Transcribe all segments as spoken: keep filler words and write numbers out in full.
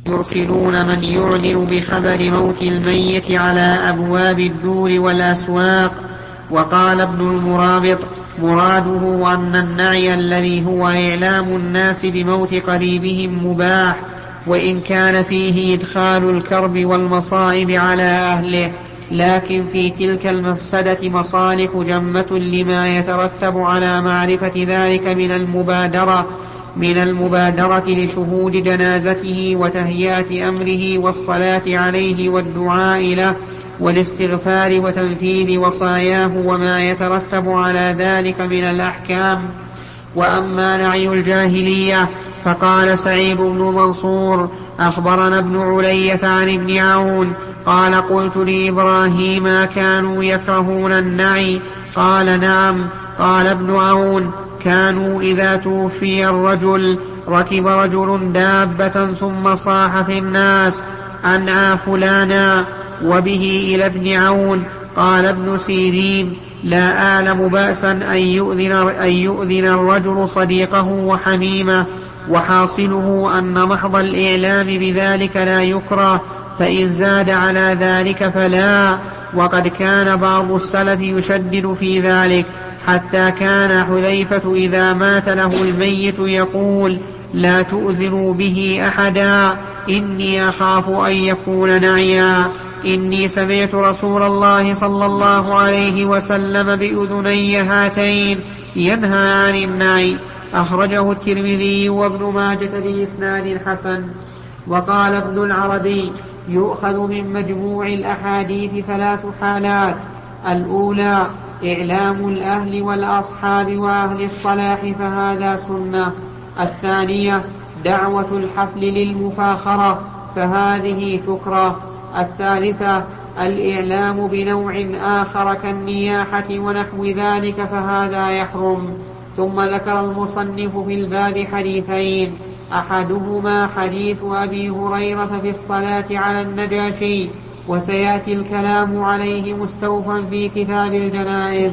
يرسلون من يعلن بخبر موت الميت على أبواب الدور والأسواق. وقال ابن المرابط: مراده أن النعي الذي هو إعلام الناس بموت قريبهم مباح، وإن كان فيه إدخال الكرب والمصائب على أهله، لكن في تلك المفسدة مصالح جمة لما يترتب على معرفة ذلك من المبادرة من المبادرة لشهود جنازته وتهيئة أمره والصلاة عليه والدعاء له والاستغفار وتنفيذ وصاياه وما يترتب على ذلك من الأحكام. وأما نعي الجاهلية فقال سعيد بن منصور: أخبرنا ابن علية عن ابن عون قال: قلت لإبراهيم: كانوا يكرهون النعي؟ قال: نعم. قال ابن عون: كانوا إذا توفي الرجل ركب رجل دابة ثم صاح في الناس: أنعى فلانا. وبه إلى ابن عون. قال ابن سيرين: لا أعلم بأسا أن يؤذن, أن يؤذن الرجل صديقه وحميمه، وحاصله أن محض الإعلام بذلك لا يكره، فإن زاد على ذلك فلا. وقد كان بعض السلف يشدد في ذلك، حتى كان حذيفة إذا مات له الميت يقول: لا تؤذنوا به أحدا، إني أخاف أن يكون نعيا، إني سمعت رسول الله صلى الله عليه وسلم بأذني هاتين ينهى عن النعي. أخرجه الترمذي وابن ماجة بإسناد حسن. وقال ابن العربي: يؤخذ من مجموع الأحاديث ثلاث حالات: الأولى إعلام الأهل والأصحاب وأهل الصلاح فهذا سنة. الثانية دعوة الحفل للمفاخرة فهذه تكره. الثالثة الإعلام بنوع آخر كالنياحة ونحو ذلك فهذا يحرم. ثم ذكر المصنف في الباب حديثين: أحدهما حديث أبي هريرة في الصلاة على النجاشي، وسيأتي الكلام عليه مستوفا في كتاب الجنائز.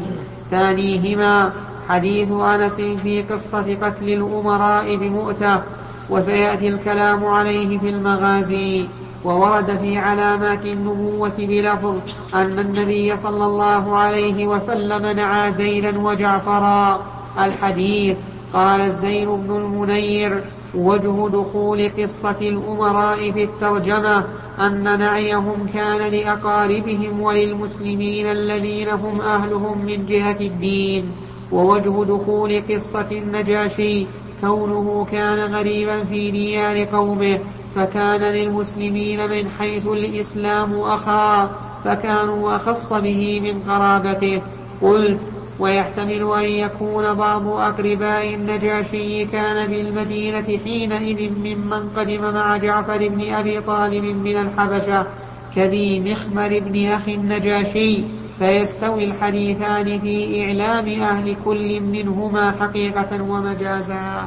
ثانيهما حديث أنس في قصة قتل الأمراء بمؤتة، وسيأتي الكلام عليه في المغازي. وورد في علامات النبوة بلفظ أن النبي صلى الله عليه وسلم نعى زيدا وجعفرا. الحديث. قال الزين بن المنير: وجه دخول قصة الأمراء في الترجمة أن نعيهم كان لأقاربهم وللمسلمين الذين هم أهلهم من جهة الدين. ووجه دخول قصة النجاشي كونه كان غريبا في ديار قومه، فكان للمسلمين من حيث الإسلام أخا، فكانوا أخص به من قرابته. قلت: ويحتمل أن يكون بعض أقرباء النجاشي كان بالمدينة حينئذ ممن قدم مع جعفر بن أبي طالب من الحبشة كذي مخمر بن أخي النجاشي، فيستوي الحديثان في إعلام أهل كل منهما حقيقة ومجازا.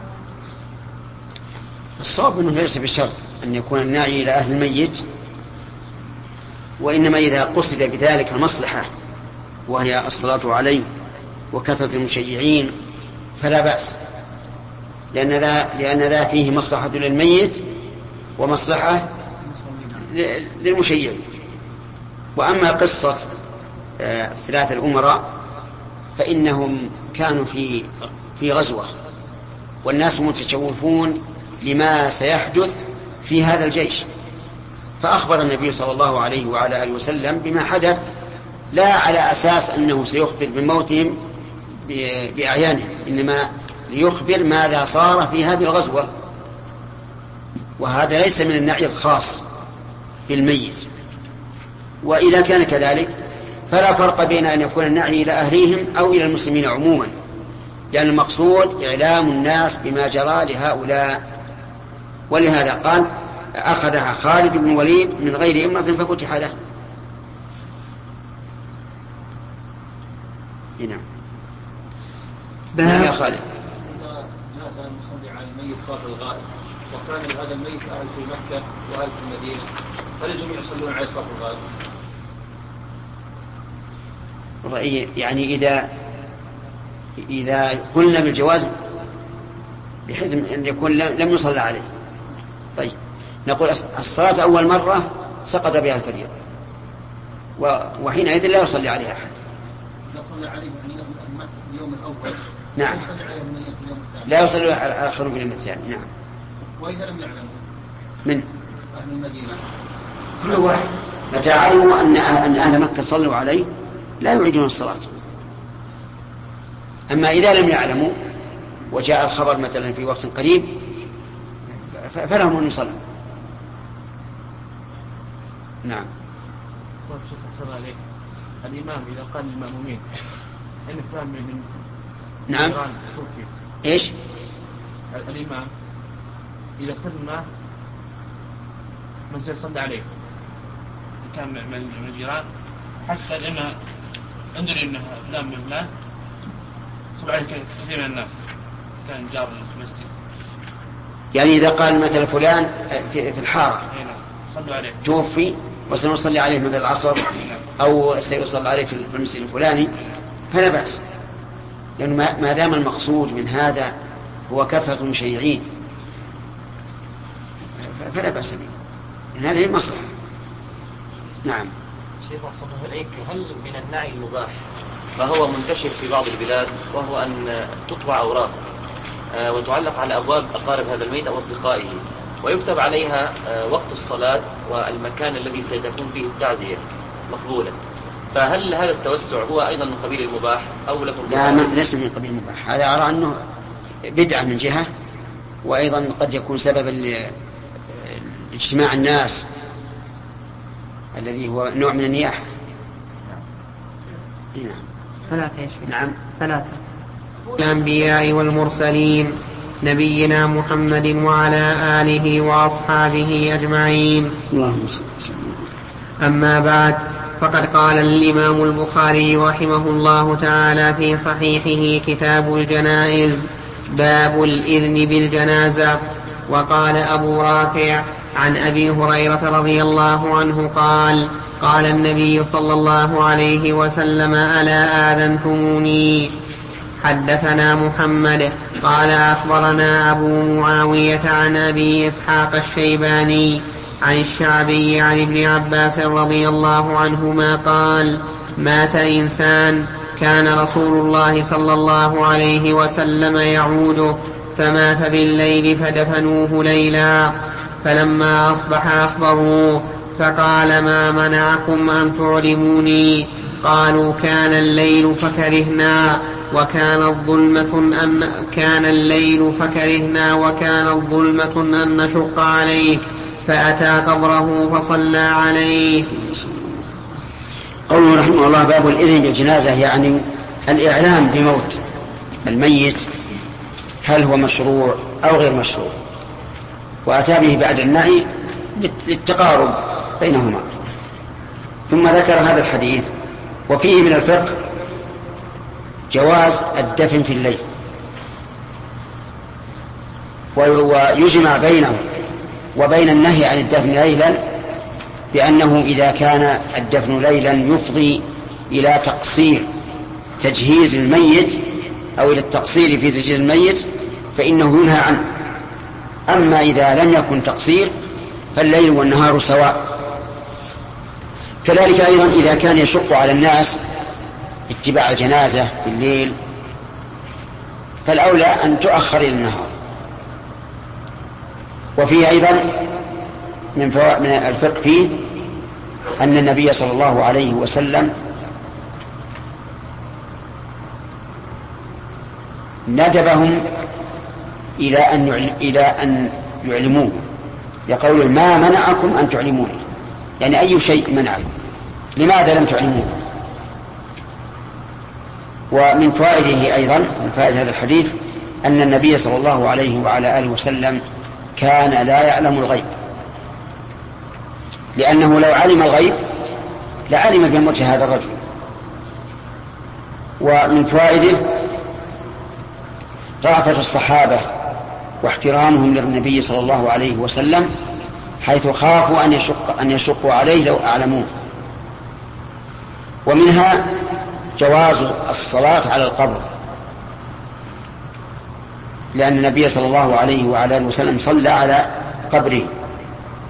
الصواب أنه ليس بشرط أن يكون الناعي إلى أهل الميت، وإنما إذا قصد بذلك المصلحة وهي الصلاة عليه وكثرة المشيعين فلا بأس، لأن ذا, لأن ذا فيه مصلحة للميت ومصلحة للمشيعين. وأما قصة ثلاثة الأمراء فإنهم كانوا في في غزوة والناس متشوفون لما سيحدث في هذا الجيش، فأخبر النبي صلى الله عليه وعلى آله وسلم بما حدث، لا على أساس أنه سيخبر بموتهم بأعيانهم، إنما ليخبر ماذا صار في هذه الغزوة. وهذا ليس من النعي الخاص بالميت. وإذا كان كذلك فلا فرق بين أن يكون النعي إلى أهليهم أو إلى المسلمين عموما، لأن المقصود إعلام الناس بما جرى لهؤلاء. ولهذا قال: أخذها خالد بن وليد من غير إمرة ففتح له. نعم. نعم يا خالد. جاء المصلي على الميت صلاة الغائب، وكان لهذا الميت أهل في مكة وأهل في المدينة، هل الجميع يصلون على صلاة الغائب؟ يعني إذا إذا قلنا بالجواز بحيث أن يكون لم يصلى عليه. طيب، نقول الصلاة أول مرة سقط بها الفريضة، وحينئذ لا يصلي عليها أحد. لا يصلي عليه اليوم الأول. نعم. لا يصلي على آخر باليوم الثاني. نعم. وإذا لم يعلموا من أهل المدينة كل واحد متى علموا أن أن أهل مكة صلوا عليه لا يعيدون الصلاة. أما إذا لم يعلموا وجاء الخبر مثلا في وقت قريب فلهم أن يصلوا. نعم. عليك الإمام إذا قال للمأمومين إن فهم من نعم إيش الإمام إذا سلم من سيصلي عليه كان من الجيران حتى لأن أندري أنه فلان من فلان صلى عليه كثير من الناس كان جار المسجد، يعني إذا قال مثلا فلان في الحارة صلوا عليه توفي وسنصلي عليه مثل العصر أو سيصلى عليه في المسجد الفلاني فلا بأس، لأنه ما دام المقصود من هذا هو كثرة المشيعين فلا بأس به، لأن هذه المصلحة. نعم. شيخ أحسن عليك، هل من النعي المباح ما هو منتشر في بعض البلاد وهو أن تطبع أوراق وتعلق على أبواب أقارب هذا الميت أو أصدقائه ويكتب عليها وقت الصلاة والمكان الذي سيتكون فيه التعزية مقبولا، فهل هذا التوسع هو أيضا من قبيل المباح أو لكم؟ لا، ليس من قبيل المباح، هذا أرى أنه بدعة من جهة، وأيضا قد يكون سببا لاجتماع الناس الذي هو نوع من النياحة. نعم. ثلاثة يا شيخ. نعم. ثلاثة. الأنبياء والمرسلين نبينا محمد وعلى آله وأصحابه أجمعين. اللهم صل وسلم. أما بعد، فقد قال الإمام البخاري رحمه الله تعالى في صحيحه كتاب الجنائز باب الإذن بالجنازة. وقال أبو رافع عن أبي هريرة رضي الله عنه قال قال النبي صلى الله عليه وسلم ألا آذنتموني؟ حدثنا محمد قال أخبرنا أبو معاوية عن أبي إسحاق الشيباني عن الشعبي عن ابن عباس رضي الله عنهما قال مات إنسان كان رسول الله صلى الله عليه وسلم يعوده فمات بالليل فدفنوه ليلا، فلما أصبح أخبروه فقال ما منعكم أن تعلموني؟ قالوا كان الليل فكرهنا وكان الظلمة أن كان الليل فكرهنا وكان الظلمة أن نشق عليك، فأتى قبره فصلى عليه. قوله رحمه الله باب الإذن بالجنازة، يعني الإعلام بموت الميت هل هو مشروع أو غير مشروع، وأتى به بعد النهي للتقارب بينهما. ثم ذكر هذا الحديث وفيه من الفقه جواز الدفن في الليل، ويجمع بينه وبين النهي عن الدفن ليلا بأنه إذا كان الدفن ليلا يفضي إلى تقصير تجهيز الميت أو إلى التقصير في تجهيز الميت فإنه ينهى عنه. أما إذا لم يكن تقصير فالليل والنهار سواء. كذلك أيضا إذا كان يشق على الناس اتباع الجنازة في الليل فالأولى أن تؤخر إلى النهار. وفيه أيضا من فوائد من الفقه فيه أن النبي صلى الله عليه وسلم ندبهم إلى أن إلى أن يعلموه، يقول ما منعكم أن تعلموني، يعني أي شيء منعكم، لماذا لم تعلموه؟ ومن فوائده أيضا من فوائد هذا الحديث أن النبي صلى الله عليه وعلى آله وسلم كان لا يعلم الغيب، لأنه لو علم الغيب لعلم بموت هذا الرجل. ومن فوائده رأفة الصحابة واحترامهم للنبي صلى الله عليه وسلم حيث خافوا أن يشق أن يشقوا عليه لو أعلموه. ومنها جواز الصلاة على القبر، لأن النبي صلى الله عليه وعلى آله وسلم صلى على قبره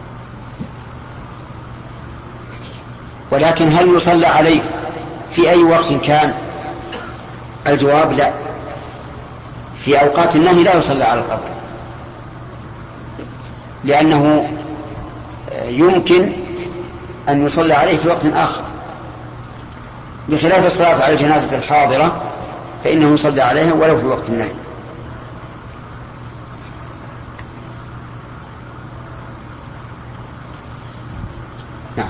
ولكن هل يصلى عليه في أي وقت كان؟ الجواب لا، في أوقات النهي لا يصلى على القبر، لأنه يمكن أن يصلى عليه في وقت آخر، بخلاف الصلاة على الجنازة الحاضرة فإنه يصلى عليها ولو في وقت النهي. نعم.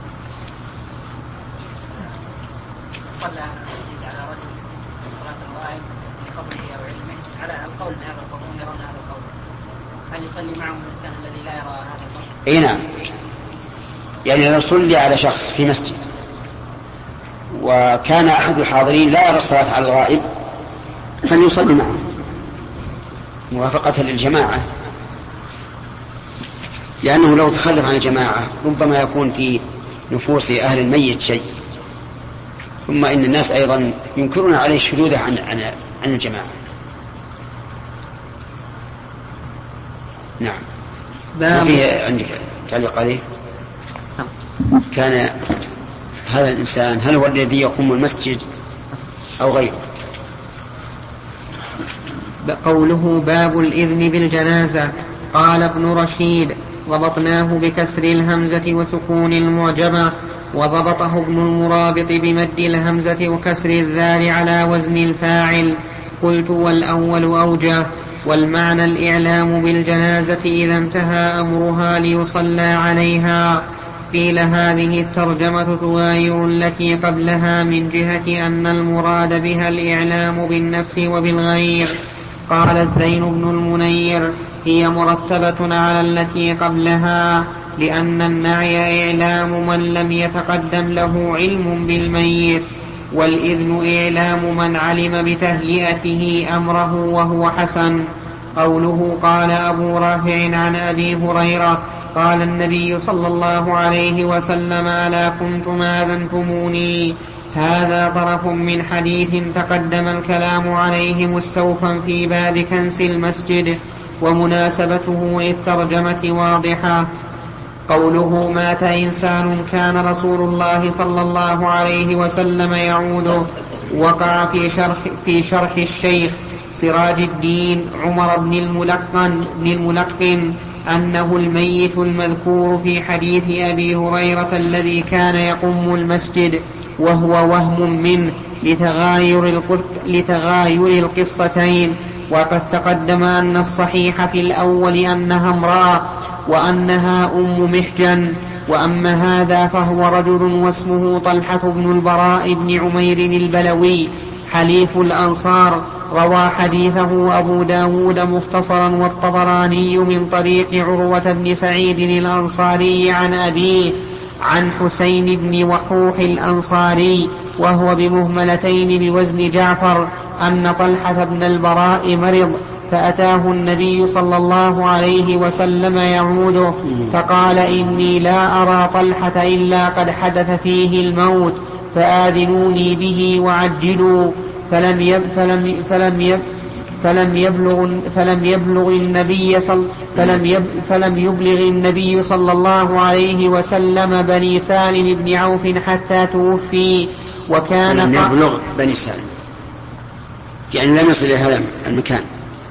صلى المسجد على رجل صلاة الغائب لفضله أو علمه على القول من هذا القول يرون هذا القول، هل يصلي معهم الإنسان الذي لا يرى هذا القول؟ أي نعم، يعني لو صلي على شخص في مسجد وكان أحد الحاضرين لا يرى الصلاة على الغائب فليصلي معه موافقة للجماعة، لأنه لو تخلف عن الجماعة ربما يكون في نفوس أهل الميت شيء، ثم إن الناس أيضا ينكرون عليه الشذوذ عن, عن, عن الجماعة. نعم. ما فيه عندك تعليق عليه؟ كان هذا الإنسان هل هو الذي يقوم المسجد أو غيره؟ قوله باب الإذن بالجنازة. قال ابن رشيد: وضبطناه بكسر الهمزة وسكون المعجمة، وضبطه ابن المرابط بمد الهمزة وكسر الذال على وزن الفاعل. قلت: والأول أوجه، والمعنى الإعلام بالجنازة إذا انتهى أمرها ليصلى عليها. قيل: هذه الترجمة تغاير التي قبلها من جهة أن المراد بها الإعلام بالنفس وبالغير. قال الزين بن المنير: هي مرتبة على التي قبلها، لأن النعي إعلام من لم يتقدم له علم بالميت، والإذن إعلام من علم بتهيئته أمره وهو حسن. قوله قال أبو رافع عن أبي هريرة قال النبي صلى الله عليه وسلم: ألا كنتم آذنتموني. هذا طرف من حديث تقدم الكلام عليه مستوفا في باب كنس المسجد، ومناسبته للترجمة واضحة. قوله مات إنسان كان رسول الله صلى الله عليه وسلم يعوده، وقع في شرح, في شرح الشيخ سراج الدين عمر بن الملقن, بن الملقن أنه الميت المذكور في حديث أبي هريرة الذي كان يقوم المسجد، وهو وهم منه لتغاير, لتغاير القصتين. وقد تقدم أن الصحيح في الأول أنها امرأة وأنها أم محجن. وأما هذا فهو رجل واسمه طلحة بن البراء بن عمير البلوي حليف الأنصار، روى حديثه أبو داود مختصرا والطبراني من طريق عروة بن سعيد الأنصاري عن أبيه عن حسين بن وحوح الأنصاري وهو بمهملتين بوزن جعفر أن طلحة بن البراء مرض، فأتاه النبي صلى الله عليه وسلم يعوده، فقال: إني لا أرى طلحة إلا قد حدث فيه الموت، فآذنوني به وعجلوا. فلم يب فلم فلم يب فلم يبلغ فلم يبلغ النبي صل فلم يب فلم يبلغ النبي صلى الله عليه وسلم بني سالم بن عوف حتى توفي. وكان لم يبلغ بني سالم يعني لم يصل إلى هذا المكان.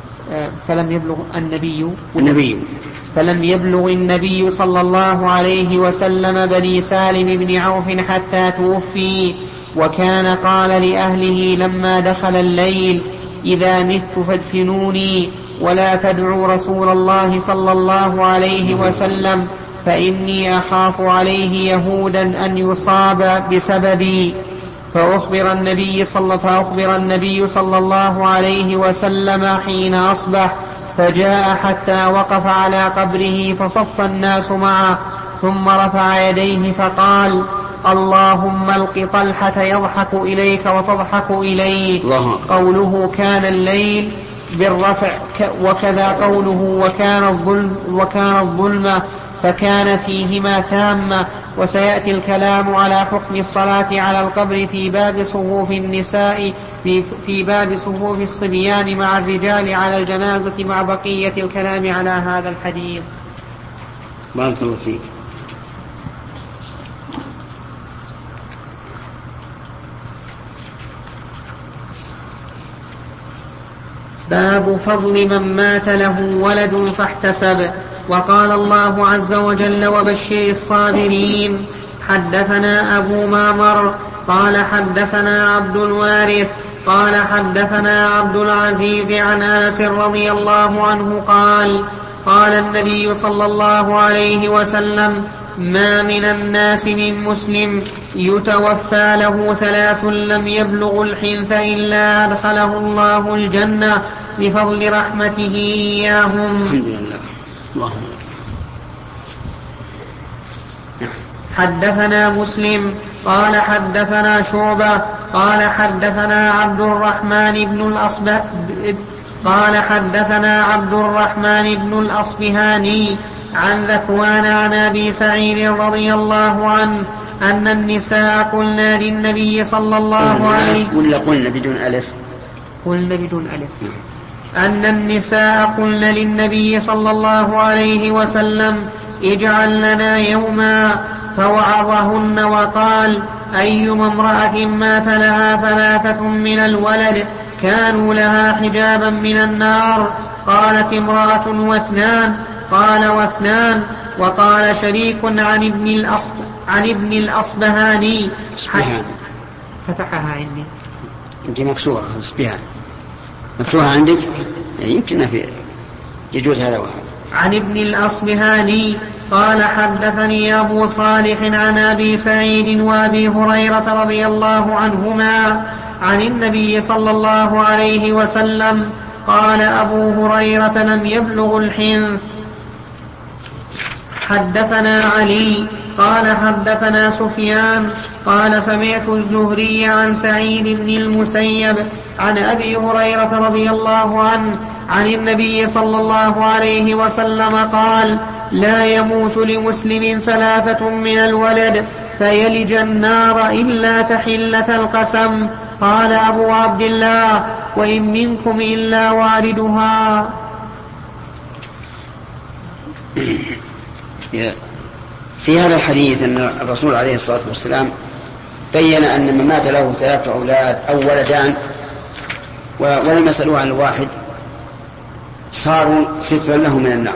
فلم يبلغ النبي النبي فلم يبلغ النبي صلى الله عليه وسلم بني سالم بن عوف حتى توفي. وكان قال لأهله لما دخل الليل: إذا مت فادفنوني ولا تدعوا رسول الله صلى الله عليه وسلم، فإني أخاف عليه يهودا أن يصاب بسببي. فأخبر النبي صلى, فأخبر النبي صلى الله عليه وسلم حين أصبح، فجاء حتى وقف على قبره فصف الناس معه، ثم رفع يديه فقال: اللهم الق طلحة يضحك إليك وتضحك إليه. قوله كان الليل بالرفع، وكذا قوله وكان الظلم, وكان الظلم فكان فيهما تامة. وسيأتي الكلام على حكم الصلاة على القبر في باب صفوف النساء في, في باب صفوف الصبيان مع الرجال على الجنازة مع بقية الكلام على هذا الحديث. بارك الله فيك. باب فضل من مات له ولد فاحتسب. وقال الله عز وجل وبشر الصابرين. حدثنا أبو معمر قال حدثنا عبد الوارث قال حدثنا عبد العزيز عن أنس رضي الله عنه قال قال النبي صلى الله عليه وسلم ما من الناس من مسلم يتوفى له ثلاث لم يبلغ الحنث إلا أدخله الله الجنة بفضل رحمته إياهم. الحمد لله. اللهم حدثنا مسلم قال حدثنا شعبة قال حدثنا عبد الرحمن بن الأصبه قال حدثنا عبد الرحمن بن الأصبهاني عن ذكوان عن أبي سعيد رضي الله عنه أن النساء قلنا للنبي صلى الله عليه ولا قلنا بدون ألف قلنا بدون ألف أن النساء قلنا للنبي صلى الله عليه وسلم اجعل لنا يوما فوعظهن وقال أيما امرأة مات لها ثلاثة من الولد كانوا لها حجابا من النار. قالت امرأة واثنان قال واثنان. وقال شريك عن ابن الأصب عن ابن الأصبهاني فتحها عندي انت مكسورة اصبهان مفتوحة عندك يمكن في يجوز هذا واحد. عن ابن الأصبهاني قال حدثني أبو صالح عن أبي سعيد وأبي هريرة رضي الله عنهما عن النبي صلى الله عليه وسلم قال أبو هريرة لم يبلغ الحنث. حدثنا علي قال حدثنا سفيان قال سمعت الزهري عن سعيد بن المسيب عن أبي هريرة رضي الله عنه عن النبي صلى الله عليه وسلم قال لا يموت لمسلم ثلاثة من الولد فيلج النار إلا تحلة القسم. قال أبو عبد الله وإن منكم إلا واردها. في هذا الحديث أن الرسول عليه الصلاة والسلام بين أن من مات له ثلاثة أولاد أو ولدان ولم يسألوا عن الواحد صاروا سترا له من النار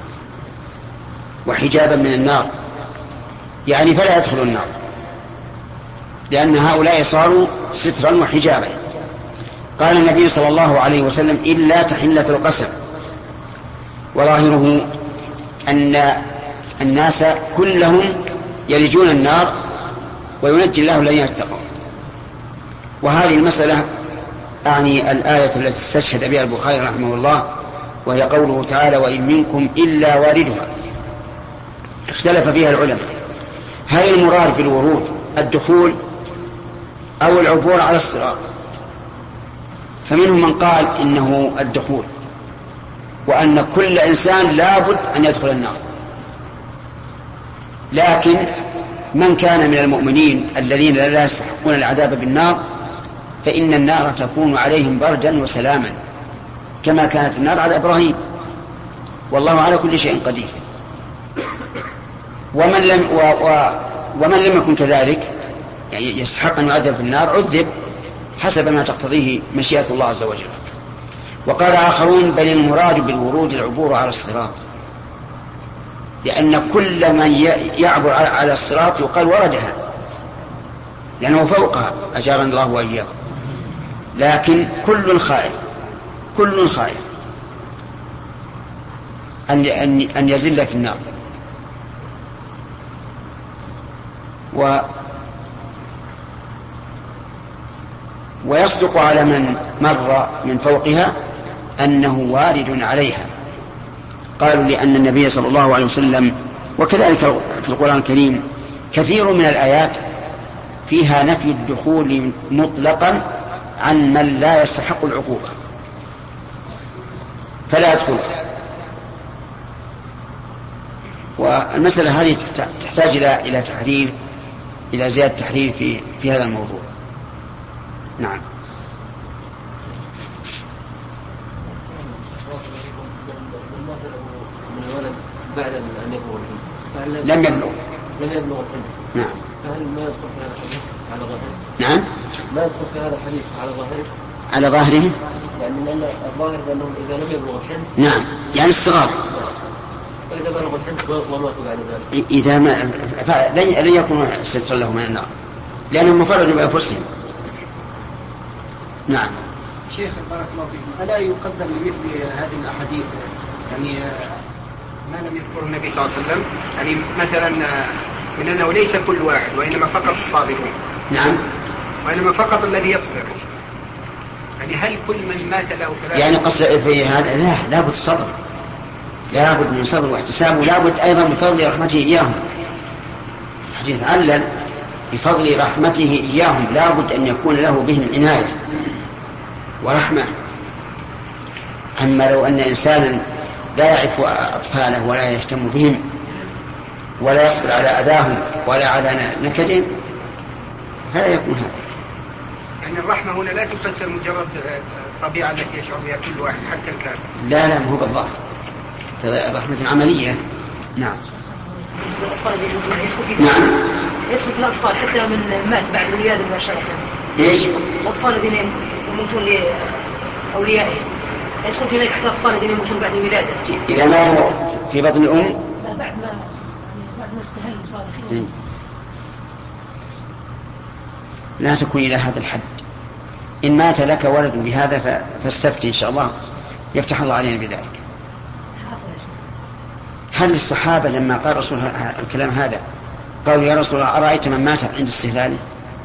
وحجابا من النار، يعني فلا يدخل النار لأن هؤلاء صاروا سترا وحجابا. قال النبي صلى الله عليه وسلم إلا تحلة القسم، وظاهره أن الناس كلهم يلجون النار وينجي الله الذين يتقون. وهذه المسألة أعني الآية التي استشهد بها البخاري رحمه الله، وهي قوله تعالى وإن منكم إلا واردها. اختلف فيها العلماء هل المراد بالورود الدخول أو العبور على الصراط؟ فمنهم من قال إنه الدخول، وأن كل إنسان لابد أن يدخل النار، لكن من كان من المؤمنين الذين لا يستحقون العذاب بالنار فإن النار تكون عليهم بردا وسلاما كما كانت النار على إبراهيم، والله على كل شيء قدير. ومن لم, و و ومن لم يكن كذلك يعني يستحق أن يعذب في النار عذب حسب ما تقتضيه مشيئة الله عز وجل. وقال آخرون بل المراد بالورود العبور على الصراط، لأن كل من يعبر على الصراط يقال وردها لأنه فوقها أجارنا الله وإياه، لكن كل خائف كل خائف أن, أن, أن يزل في النار. و ويصدق على من مر من فوقها أنه وارد عليها. قالوا لأن النبي صلى الله عليه وسلم وكذلك في القرآن الكريم كثير من الآيات فيها نفي الدخول مطلقا عن من لا يستحق العقوبة فلا يدخل. والمسألة هذه تحتاج إلى تحرير إلى زيادة تحرير في في هذا الموضوع. نعم. بعد أن يبلغ الحنث لم يبلغ لم يبلغ الحنث. نعم. فهل ما يدخل في هذا الحديث على ظاهره؟ نعم. ما يدخل في هذا الحديث على ظاهره؟ على ظاهره يعني لأن الظاهر أنهم إذا لم يبلغوا الحنث. نعم يعني الصغار. وإذا بلغوا الحنث وماتوا بعد ذلك. إذا ما لن يكون سترا لهم من النار لأنهم مفردوا بأنفسهم. نعم. شيخ بارك الله فيكم، ألا يقدم لمثل هذه الأحاديث يعني ما لم يذكره النبي صلى الله عليه وسلم، يعني مثلا من أنه ليس كل واحد وإنما فقط الصابرون. نعم. وإنما فقط الذي يصبر. يعني هل كل من مات له ثلاثة يعني قصد في هذا؟ لا، لابد الصبر، لابد من صبر واحتساب، ولابد أيضا من فضل رحمته إياهم. الحديث علل بفضل رحمته إياهم، لابد أن يكون له بهم عناية ورحمة. أما لو أن إنسانا لا يعرف أطفاله ولا يهتم بهم ولا يصبر على أذاهم ولا على نكدهم فلا يكون هذا. يعني الرحمة هنا لا تفسر مجرد الطبيعة التي يشعر بها كل واحد حتى الكافر. لا لا، ما هو بالله، رحمة عملية. نعم. نعم. يدخل في الأطفال حتى من مات بعد الولادة مباشرة. إيش؟ الأطفال الذين يموتون لأوليائهم يدخل في ذلك حتى الأطفال الذين يموتون بعد الولادة. إذا ماتوا في بطن الأم؟ لا، بعد ما بعد ما استهل صالحين. لا تكون إلى هذا الحد. إن مات لك ولد بهذا فاستفتي إن شاء الله يفتح الله علينا بذلك. هل الصحابة لما قال رسول الكلام هذا قالوا يا رسول الله أرأيت من مات عند استهلاله؟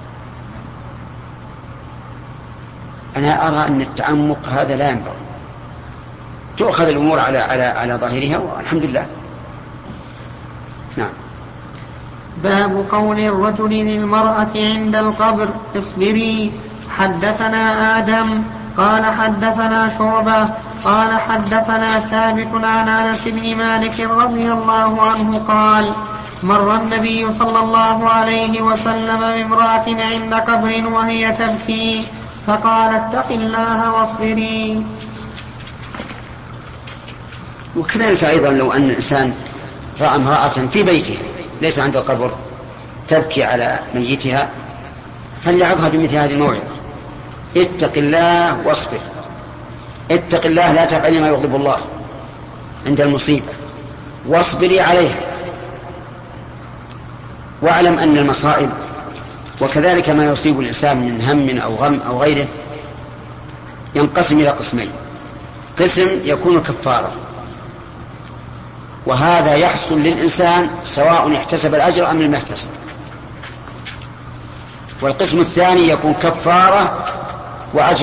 أنا أرى أن التعمق هذا لا ينبغي، تؤخذ الأمور على على على ظاهرها والحمد لله. نعم. باب قول الرجل للمرأة عند القبر اصبري. حدثنا آدم قال حدثنا شعبة قال حدثنا ثابت عن أنس بن مالك رضي الله عنه قال مر النبي صلى الله عليه وسلم بامرأة عند قبر وهي تبكي فقال اتق الله واصبري. وكذلك أيضا لو أن الإنسان رأى امرأة في بيته ليس عند القبر تبكي على ميتها فليعظها بمثل هذه الموعظة: اتق الله واصبر. اتق الله، لا تفعل ما يغضب الله عند المصيبة، واصبري عليها. واعلم أن المصائب وكذلك ما يصيب الإنسان من هم أو غم أو غيره ينقسم إلى قسمين: قسم يكون كفارة، وهذا يحصل للإنسان سواء احتسب الأجر أم لم يحتسب. والقسم الثاني يكون كفارة وأجر،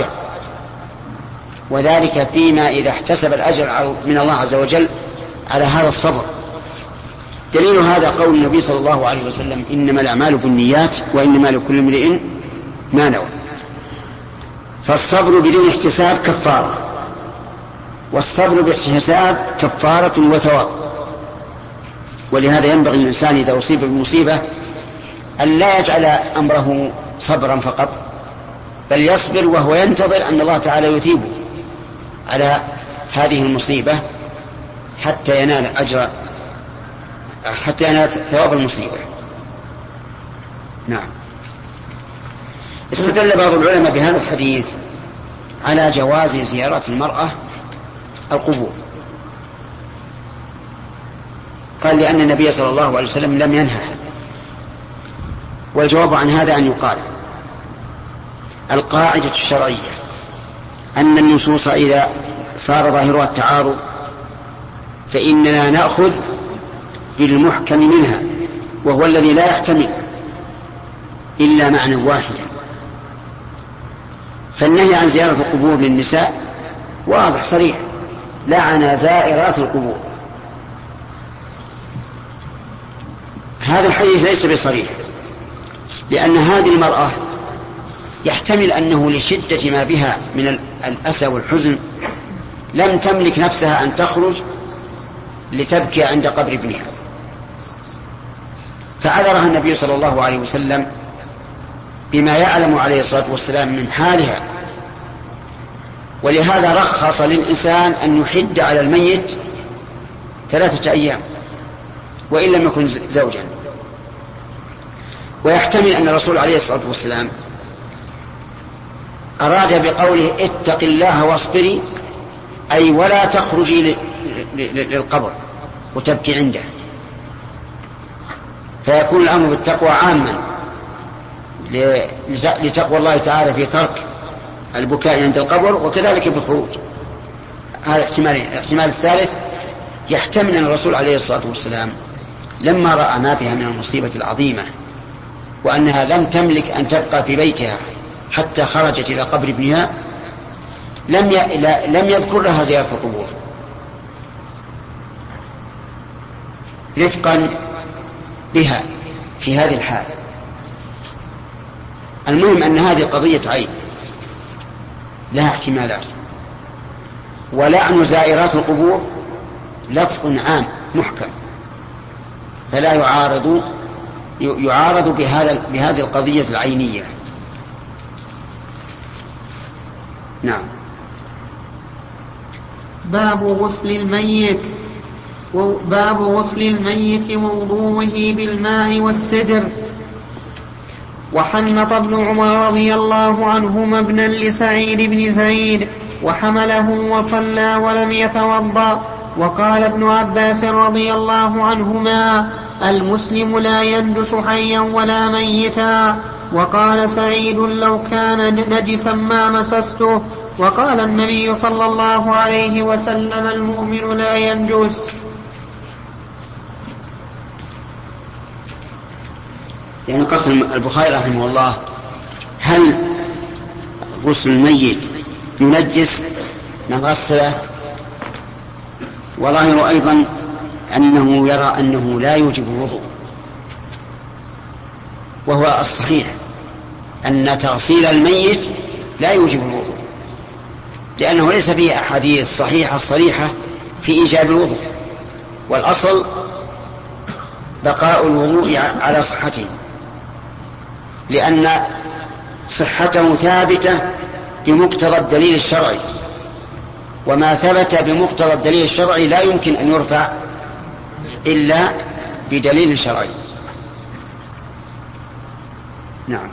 وذلك فيما إذا احتسب الأجر من الله عز وجل على هذا الصبر. دليل هذا قول النبي صلى الله عليه وسلم: إنما الأعمال بالنيات وإنما لكل امرئ ما نوى. فالصبر بدون احتساب كفارة، والصبر باحتساب كفارة وثواب. ولهذا ينبغي للإنسان إذا أصيب بمصيبة أن لا يجعل أمره صبرا فقط، بل يصبر وهو ينتظر أن الله تعالى يثيبه على هذه المصيبة حتى ينال أجر حتى ينال ثواب المصيبة. نعم. استدل بعض العلماء بهذا الحديث على جواز زيارة المرأة القبور، قال لأن النبي صلى الله عليه وسلم لم ينهى. والجواب عن هذا أن يقال: القاعدة الشرعية أن النصوص إذا صار ظاهرها التعارض فإننا نأخذ بالمحكم منها، وهو الذي لا يحتمل إلا معنى واحدا. فالنهي عن زيارة القبور للنساء واضح صريح: لعن زائرات القبور. هذا الحديث ليس بصريح، لأن هذه المرأة يحتمل أنه لشدة ما بها من الأسى والحزن لم تملك نفسها أن تخرج لتبكي عند قبر ابنها، فعذرها النبي صلى الله عليه وسلم بما يعلم عليه الصلاة والسلام من حالها. ولهذا رخص للإنسان أن يحد على الميت ثلاثة أيام وإن لم يكن زوجا. ويحتمل أن الرسول عليه الصلاة والسلام أراد بقوله اتق الله واصبري أي ولا تخرجي للقبر وتبكي عنده، فيكون الأمر بالتقوى عاما لتقوى الله تعالى في ترك البكاء عند القبر، وكذلك بالخروج. هذا احتمالين. الاحتمال الثالث يحتمل أن الرسول عليه الصلاة والسلام لما رأى ما بها من المصيبة العظيمة وأنها لم تملك أن تبقى في بيتها حتى خرجت إلى قبر ابنها لم ي... لم يذكر لها زيارة القبور رفقا بها في هذه الحال. المهم أن هذه قضية عين لها احتمالات، ولعن زائرات القبور لفظ عام محكم فلا يعارض يعارض بهذا بهذه القضية العينية. نعم. باب غسل الميت باب غسل الميت ووضوءه بالماء والسدر. وحنط ابن عمر رضي الله عنهما ابنا لسعيد بن زيد وحمله وصلى ولم يتوضأ. وقال ابن عباس رضي الله عنهما المسلم لا يندس حيا ولا ميتا. وقال سعيد لو كان نجسا ما مسسته. وقال النبي صلى الله عليه وسلم المؤمن لا ينجس. يعني قصد البخاري رحمه الله هل غسل الميت ينجس من غسله؟ وظاهر أيضا أنه يرى أنه لا يوجب الوضوء، وهو الصحيح أن تغسيل الميت لا يوجب الوضوء، لأنه ليس فيه أحاديث صحيحة صريحة في إيجاب الوضوء، والأصل بقاء الوضوء على صحته، لأن صحته ثابتة بمقتضى الدليل الشرعي، وما ثبت بمقتضى الدليل الشرعي لا يمكن أن يرفع إلا بدليل شرعي. نعم.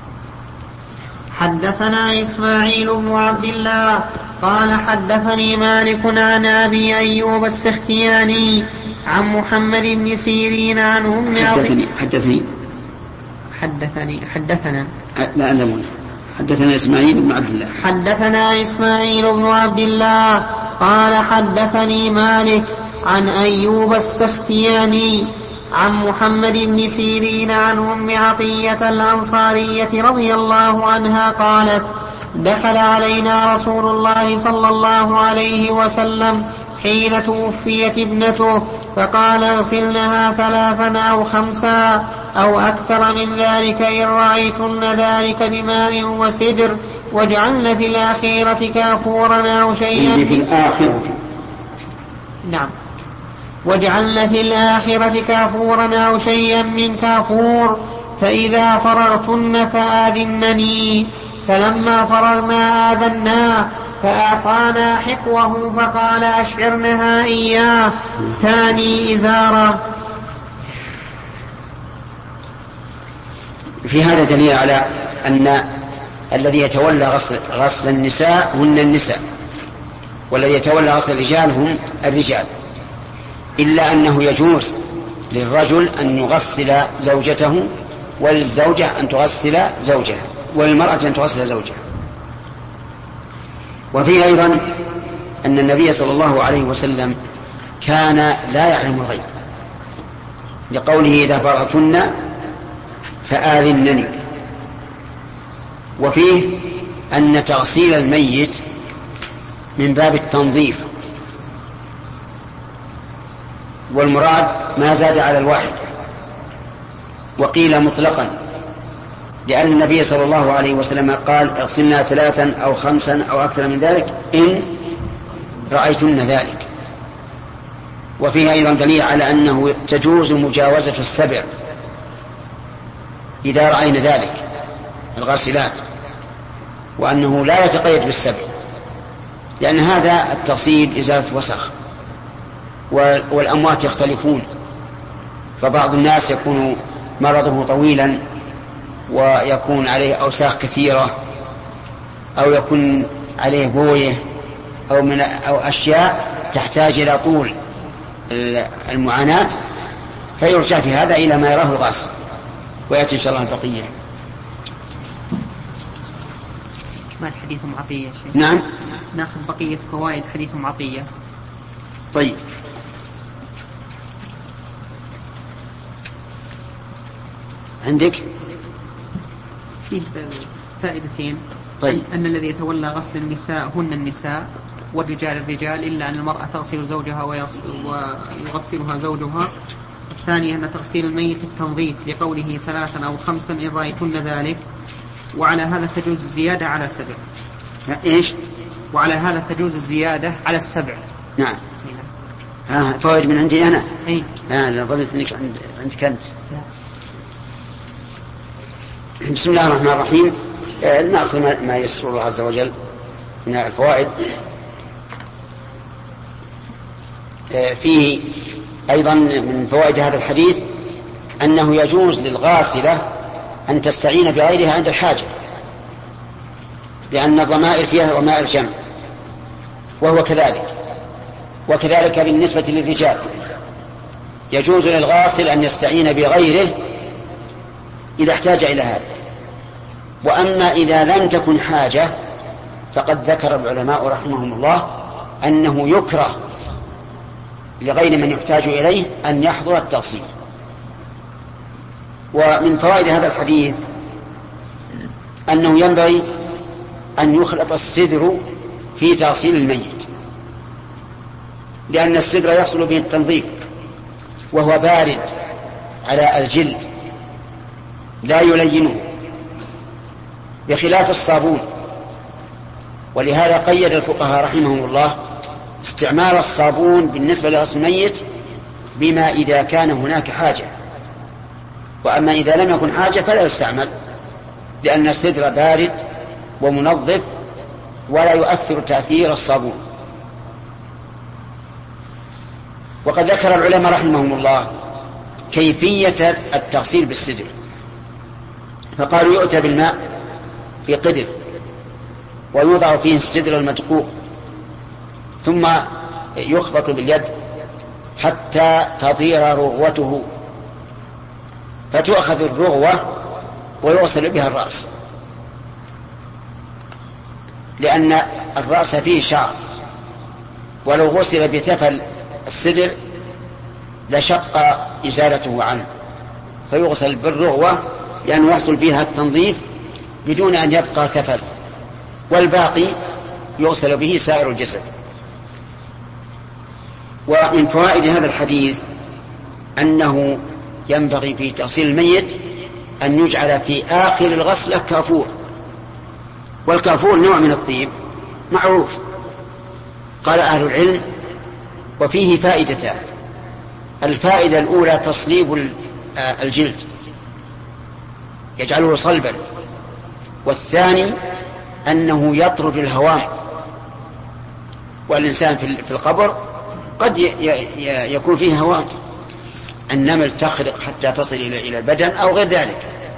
حدثنا إسماعيل بن عبد الله قال حدثني مالك عن أبي أيوب السختياني عن محمد بن سيرين عن أم حدثني حدثني حدثني حدثنا لا أعلمون حدثنا إسماعيل بن عبد الله حدثنا إسماعيل بن عبد الله قال حدثني مالك عن أيوب السختياني عن محمد بن سيرين عن أم عطية الأنصارية رضي الله عنها قالت دخل علينا رسول الله صلى الله عليه وسلم حين توفيت ابنته فقال اغسلنها ثلاثا أو خمسا أو أكثر من ذلك إن رأيتن ذلك بماء وسدر واجعلن في الآخرة كافورا أو شيئا في الآخرة نعم واجعلن في الآخرة كافورا أو شيئا من كافور فإذا فرغتن فآذنني. فلما فرغنا آذنا فأعطانا حقوه فقال أشعرنها إياه تاني إزارة. في هذا دليل على أن الذي يتولى غسل, غسل النساء هن النساء، والذي يتولى غسل الرجال هم الرجال، إلا أنه يجوز للرجل أن يغسل زوجته وللزوجة أن تغسل زوجها وللمرأة أن تغسل زوجها. وفيه أيضا أن النبي صلى الله عليه وسلم كان لا يعلم الغيب لقوله إذا فرغتن فآذنني. وفيه أن تغسيل الميت من باب التنظيف، والمراد ما زاد على الواحد، وقيل مطلقا لأن النبي صلى الله عليه وسلم قال اغسلنا ثلاثا أو خمسا أو أكثر من ذلك إن رأيتن ذلك. وفيه أيضا دليل على أنه تجوز مجاوزة السبع إذا رأينا ذلك الغاسلات، وأنه لا يتقيد بالسبع، لأن هذا التغسيل إزالة وسخ، والأموات يختلفون، فبعض الناس يكون مرضه طويلا ويكون عليه أوساخ كثيرة أو يكون عليه بويه أو, من أو أشياء تحتاج إلى طول المعاناة، فيرجع في هذا إلى ما يراه الغاسل. ويأتي إن شاء الله البقية. ما الحديث معطية شيء؟ نعم، ناخذ بقية فوائد حديث معطية. طيب، عندك فيه فائدتين. طيب. أن الذي يتولى غسل النساء هن النساء والرجال الرجال، إلا أن المرأة تغسل زوجها ويغسلها زوجها. الثانية أن تغسيل الميت التنظيف لقوله ثلاثا أو خمسا إن رأيتن ذلك، وعلى هذا تجوز الزيادة على سبع. إيش؟ وعلى هذا تجوز الزيادة على السبع. نعم. ها فوائد من عندي أنا. أي. ها أنا ظنيت إنك عند عندك أنت. بسم الله الرحمن الرحيم. آه نأخذ ما يسر الله عز وجل من الفوائد. آه فيه أيضا من فوائد هذا الحديث أنه يجوز للغاسلة أن تستعين بغيرها عند الحاجة، لأن الضمائر فيها ضمائر جمع، وهو كذلك. وكذلك بالنسبة للرجال يجوز للغاسل أن يستعين بغيره إذا احتاج إلى هذا. وأما إذا لم تكن حاجة فقد ذكر العلماء رحمهم الله أنه يكره لغير من يحتاج إليه أن يحضر التغسيل. ومن فوائد هذا الحديث أنه ينبغي أن يخلط السدر في تغسيل الميت، لأن السدر يحصل به التنظيف وهو بارد على الجلد لا يلينه، بخلاف الصابون. ولهذا قيد الفقهاء رحمهم الله استعمال الصابون بالنسبة لغسل الميت بما إذا كان هناك حاجة، وأما إذا لم يكن حاجة فلا يستعمل، لأن السدر بارد ومنظف ولا يؤثر تأثير الصابون. وقد ذكر العلماء رحمهم الله كيفية التغسيل بالسدر، فقالوا يؤتى بالماء في قدر ويوضع فيه السدر المدقوق، ثم يخبط باليد حتى تطير رغوته، فتؤخذ الرغوة ويغسل بها الرأس، لأن الرأس فيه شعر، ولو غسل بثفل السدر لشق إزالته عنه، فيغسل بالرغوة لأنه يحصل فيها التنظيف بدون أن يبقى ثفل، والباقي يغسل به سائر الجسد. ومن فوائد هذا الحديث أنه ينبغي في تغسيل الميت أن يجعل في آخر الغسلة كافور، والكافور نوع من الطيب معروف. قال أهل العلم وفيه فائدتان: الفائدة الأولى تصليب الجلد يجعله صلبا، والثاني أنه يطرد الهوام، والإنسان في القبر قد يكون فيه هوام، النمل تخرق حتى تصل إلى البدن أو غير ذلك،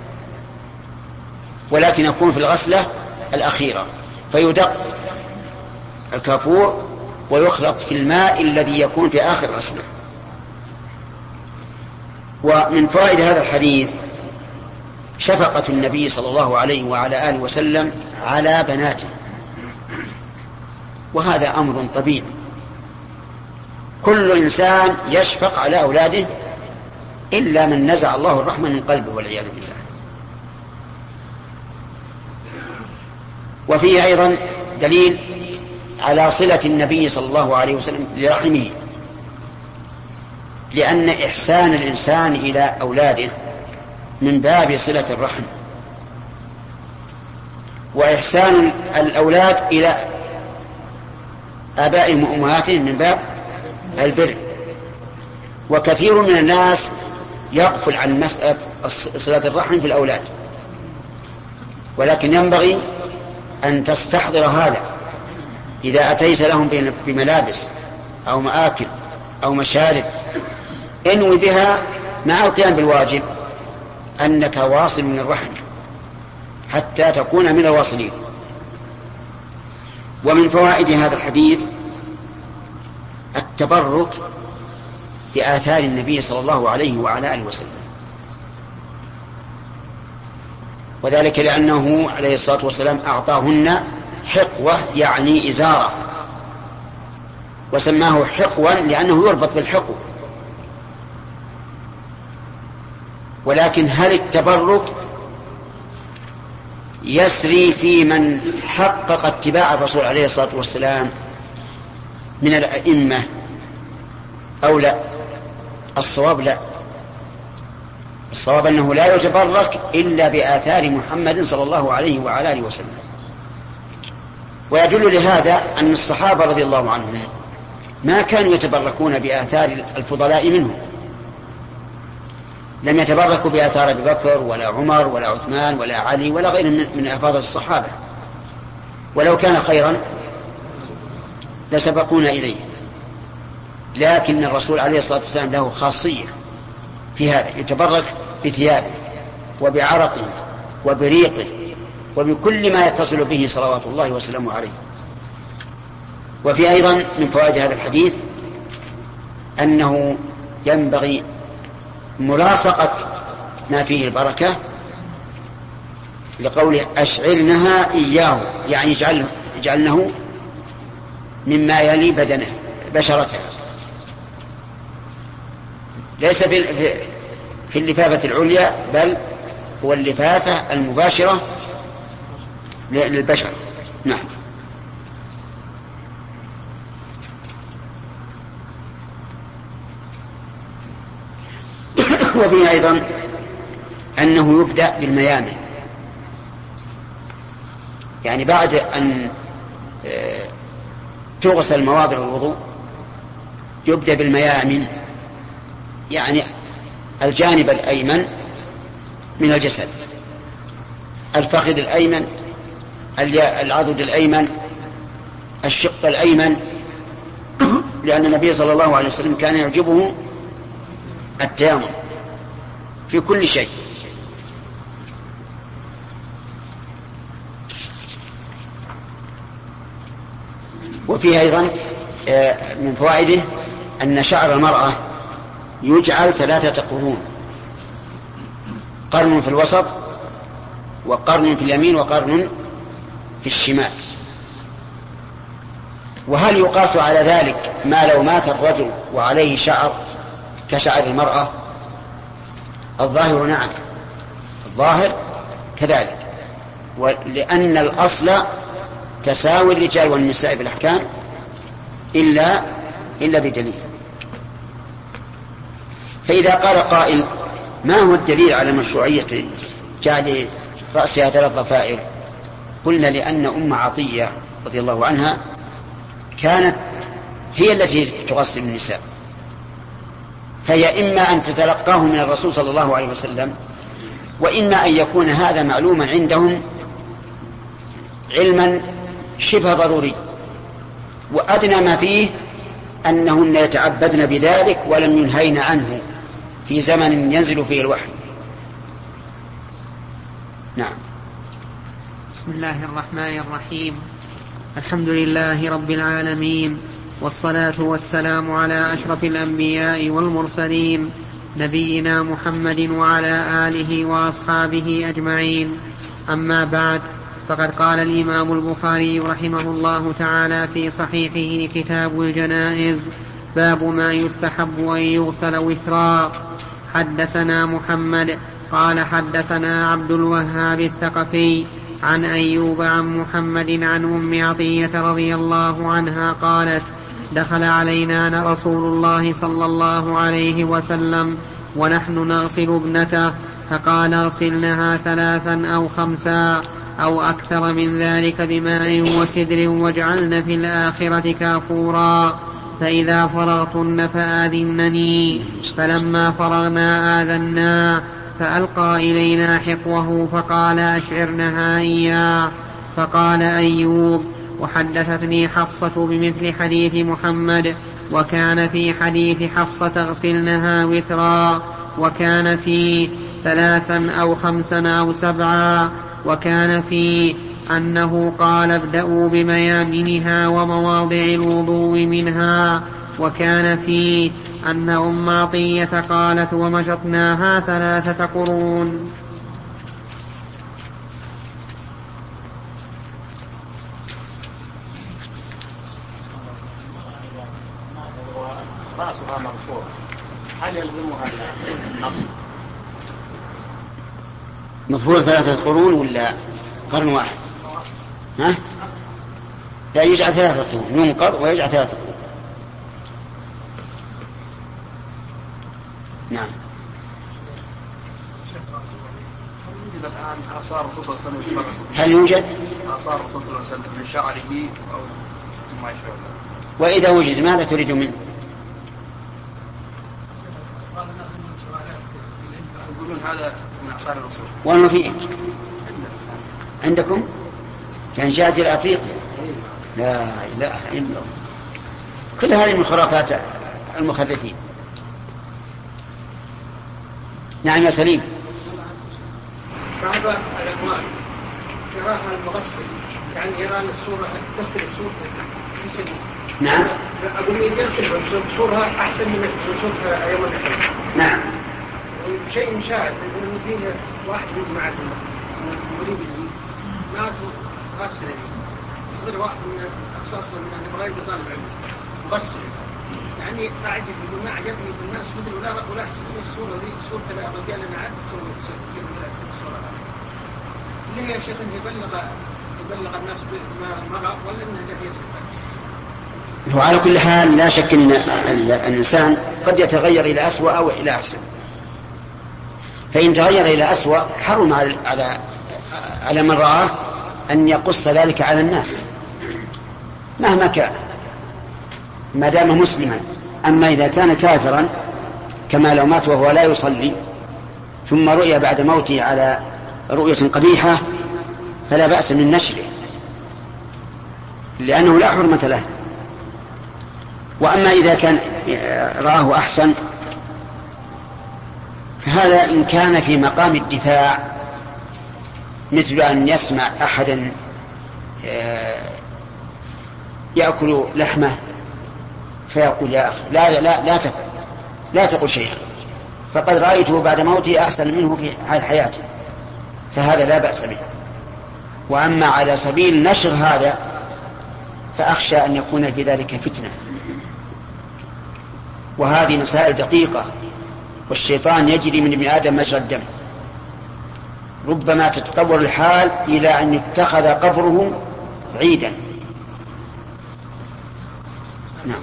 ولكن يكون في الغسلة الأخيرة، فيدق الكافور ويخلط في الماء الذي يكون في آخر الغسلة. ومن فوائد هذا الحديث شفقة النبي صلى الله عليه وعلى آله وسلم على بناته، وهذا أمر طبيعي، كل إنسان يشفق على أولاده إلا من نزع الله الرحمة من قلبه والعياذ بالله. وفيه أيضا دليل على صلة النبي صلى الله عليه وسلم لرحمه، لأن إحسان الإنسان إلى أولاده من باب صلة الرحم، وإحسان الأولاد إلى آبائهم وأمهاتهم من باب البر. وكثير من الناس يغفل عن مسألة صلة الرحم في الأولاد، ولكن ينبغي أن تستحضر هذا إذا أتيت لهم بملابس أو مآكل أو مشارب، انوي بها مع القيام بالواجب أنك واصل من الرحم حتى تكون من الواصلين. ومن فوائد هذا الحديث التبرك بآثار النبي صلى الله عليه وعلى آله وسلم، وذلك لأنه عليه الصلاة والسلام أعطاهن حقوة يعني إزارة، وسماه حقوا لأنه يربط بالحقو. ولكن هل التبرك يسري في من حقق اتباع الرسول عليه الصلاة والسلام من الأئمة أو لا؟ الصواب لا، الصواب أنه لا يتبرك إلا بآثار محمد صلى الله عليه وعلى آله وسلم. ويدل لهذا أن الصحابة رضي الله عنهم ما كانوا يتبركون بآثار الفضلاء منهم، لم يتبركوا بآثار أبي بكر ولا عمر ولا عثمان ولا علي ولا غيرهم من أفاضل الصحابة، ولو كان خيرا لسبقونا إليه. لكن الرسول عليه الصلاة والسلام له خاصية في هذا، يتبرك بثيابه وبعرقه وبريقه وبكل ما يتصل به صلوات الله وسلامه عليه. وفي أيضا من فوائد هذا الحديث أنه ينبغي ملاصقة ما فيه البركة، لقوله أشعلنها إياه، يعني اجعله اجعلنه مما يلي بدنه بشرته، ليس في في اللفافة العليا، بل هو اللفافة المباشرة للبشر. نعم. وفيه أيضا أنه يبدأ بالميامن، يعني بعد أن تغسل مواضع الوضوء يبدأ بالميامن، يعني الجانب الأيمن من الجسد، الفخذ الأيمن، العضد الأيمن، الشق الأيمن، لأن النبي صلى الله عليه وسلم كان يعجبه التيامن في كل شيء. وفيه أيضا من فوائده أن شعر المرأة يجعل ثلاثة قرون، قرن في الوسط وقرن في اليمين وقرن في الشمال. وهل يقاس على ذلك ما لو مات الرجل وعليه شعر كشعر المرأة؟ الظاهر نعم، الظاهر كذلك، ولأن الأصل تساوي الرجال والنساء في الأحكام إلا إلا بدليل. فإذا قال قائل ما هو الدليل على مشروعية جعل رأسها ثلاث ضفائر؟ قلنا لأن أم عطية رضي الله عنها كانت هي التي تغسل النساء، فهي إما أن تتلقاه من الرسول صلى الله عليه وسلم، وإما أن يكون هذا معلوما عندهم علما شبه ضروري، وأدنى ما فيه أنهن يتعبدن بذلك ولم ينهين عنه في زمن ينزل فيه الوحي. نعم. بسم الله الرحمن الرحيم. الحمد لله رب العالمين، والصلاة والسلام على أشرف الأنبياء والمرسلين، نبينا محمد وعلى آله وأصحابه أجمعين. أما بعد، فقد قال الإمام البخاري رحمه الله تعالى في صحيحه كتاب الجنائز: باب ما يستحب أن يغسل وثرا. حدثنا محمد قال حدثنا عبد الوهاب الثقفي عن أيوب عن محمد عن أم عطية رضي الله عنها قالت: دخل علينا رسول الله صلى الله عليه وسلم ونحن نغسل ابنته، فقال: اغسلنها ثلاثا أو خمسا أو أكثر من ذلك بماء وسدر، واجعلن في الآخرة كافورا، فإذا فرغتن فآذنني. فلما فرغنا آذنا، فألقى إلينا حقوه فقال: أشعرنها إياه. فقال أيوب: وحدثتني حفصة بمثل حديث محمد، وكان في حديث حفصة اغسلنها وترا، وكان في ثلاثا أو خمسا أو سبعا، وكان في أنه قال ابدأوا بميامنها ومواضع الوضوء منها. وكان فيه أن أم عطية قالت ومشطناها ثلاثة قرون. رأسها مرفوع هل يلزمها النقل؟ مطهور ثلاثة قرون ولا قرن واحد؟ ها؟ لا، يجعل ثلاثة قرون، ينقر ويجعل ثلاثة قرون. نعم. الآن آثار الرسول صلى الله عليه وسلم، هل يوجد آثار الرسول صلى الله عليه وسلم من شعره أو ما يشبه ذلك؟ وإذا وجد ماذا تريد منه؟ يقولون هذا من آثار الرسول. وأنه فيه عندكم كان جاءت الأفريقيا. لا إله إلا الله. كل هذه من خرافات المخرفين. نعم يا سليم. بعض الأموال يراها المغسل، يعني يرى الصورة تختلف صورته. نعم. أقول لي تختلف صورها أحسن من صورتها أيام الحين. نعم. شيء مشاهد إنه فيه واحد يجي معه مريض يجي ما غسل يحضر واحد من أخصاص من المرايد طالب علم مغسل، يعني أعجب يقول ما عجبني بالناس مثل ولا ولا أحسن الصورة دي صورة الرجال اللي عاد تصور تصير من الصورة اللي هي شيخ يبلغ يبلغ الناس بالمرض ولا إنه جاي يسكت. هو على كل حال لا شك أن الإنسان قد يتغير إلى أسوأ أو إلى أحسن. فإن تغير إلى أسوأ حرم على على من رآه أن يقص ذلك على الناس مهما كان ما دام مسلما. أما إذا كان كافرا كما لو مات وهو لا يصلي ثم رؤي بعد موته على رؤية قبيحة فلا بأس من نشره لأنه لا حرمة له. وأما إذا كان رآه أحسن فهذا إن كان في مقام الدفاع، مثل أن يسمع أحدا يأكل لحمه فيقول يا أخي لا لا لا تقل لا تقل شيئا فقد رأيته بعد موته أحسن منه في حال حياته، فهذا لا بأس به. وأما على سبيل نشر هذا فأخشى أن يكون في ذلك فتنة، وهذه مسائل دقيقة، والشيطان يجري من ابن آدم مجرى الدم، ربما تتطور الحال إلى أن يتخذ قبره عيدا. نعم.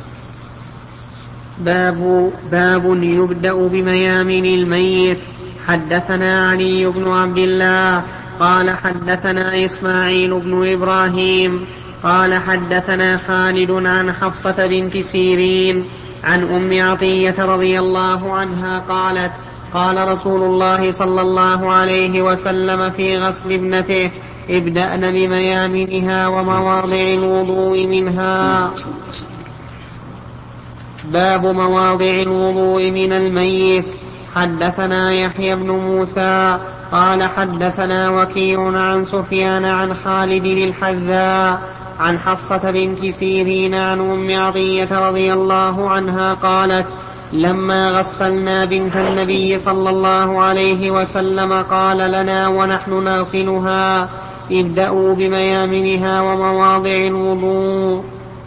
باب باب يبدأ بميامن الميت. حدثنا علي بن عبد الله قال حدثنا إسماعيل بن إبراهيم قال حدثنا خالد عن حفصة بنت سيرين عن أم عطية رضي الله عنها قالت قال رسول الله صلى الله عليه وسلم في غسل ابنته ابدأن بميامنها ومواضع الوضوء منها. باب مواضع الوضوء من الميت. حدثنا يحيى بن موسى قال حدثنا وكيع عن سفيان عن خالد الحذاء عن حفصة بنت سيرين عن أم عطية رضي الله عنها قالت لما غسلنا بنت النبي صلى الله عليه وسلم قال لنا ونحن نغسلها ابدأوا بميامنها ومواضع الوضوء.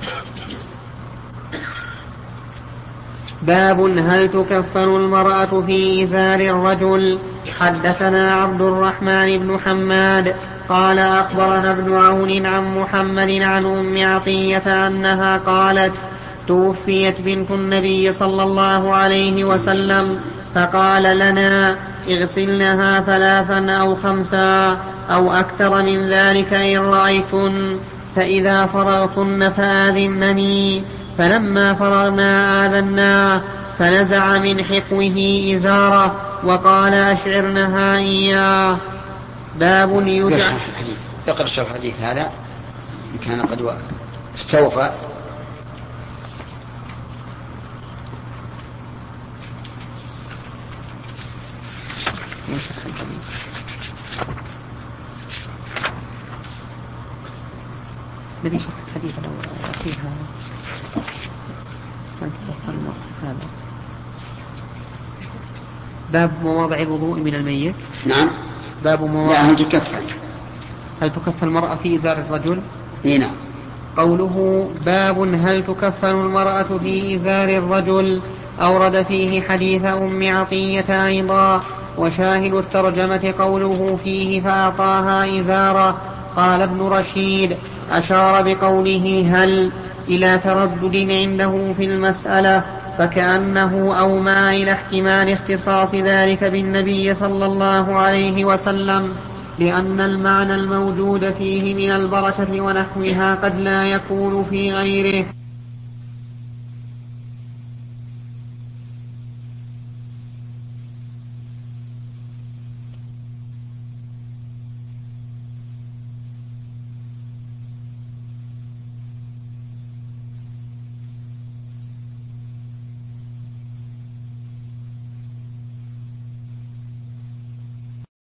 باب هل تكفن المرأة في إزار الرجل. حدثنا عبد الرحمن بن حماد قال أخبرنا ابن عون عن محمد عن أم عطية أنها قالت توفيت بنت النبي صلى الله عليه وسلم فقال لنا اغسلنها ثلاثا أو خمسا أو أكثر من ذلك إن رأيتن، فإذا فرغتن فآذنني. فلما فرغنا آذناه فنزع من حقوه إزاره وقال أشعرنها إياه. باب يجعل اقرأ الشرح الحديث هذا إن كان قد استوفى. نبي شرح الحديث لو أخيها هذا باب مواضع الوضوء من الميت. نعم. باب مواضع. لا، هل تكفن هل تكفن المرأة في إزار الرجل؟ نعم. قوله باب هل تكفن المرأة في إزار الرجل أورد فيه حديث أم عطية أيضا، وشاهد الترجمة قوله فيه فأعطاها إزارا. قال ابن رشيد أشار بقوله هل إلى تردد عنده في المسألة، فكأنه أومى إلى احتمال اختصاص ذلك بالنبي صلى الله عليه وسلم، لأن المعنى الموجود فيه من البركة ونحوها قد لا يكون في غيره.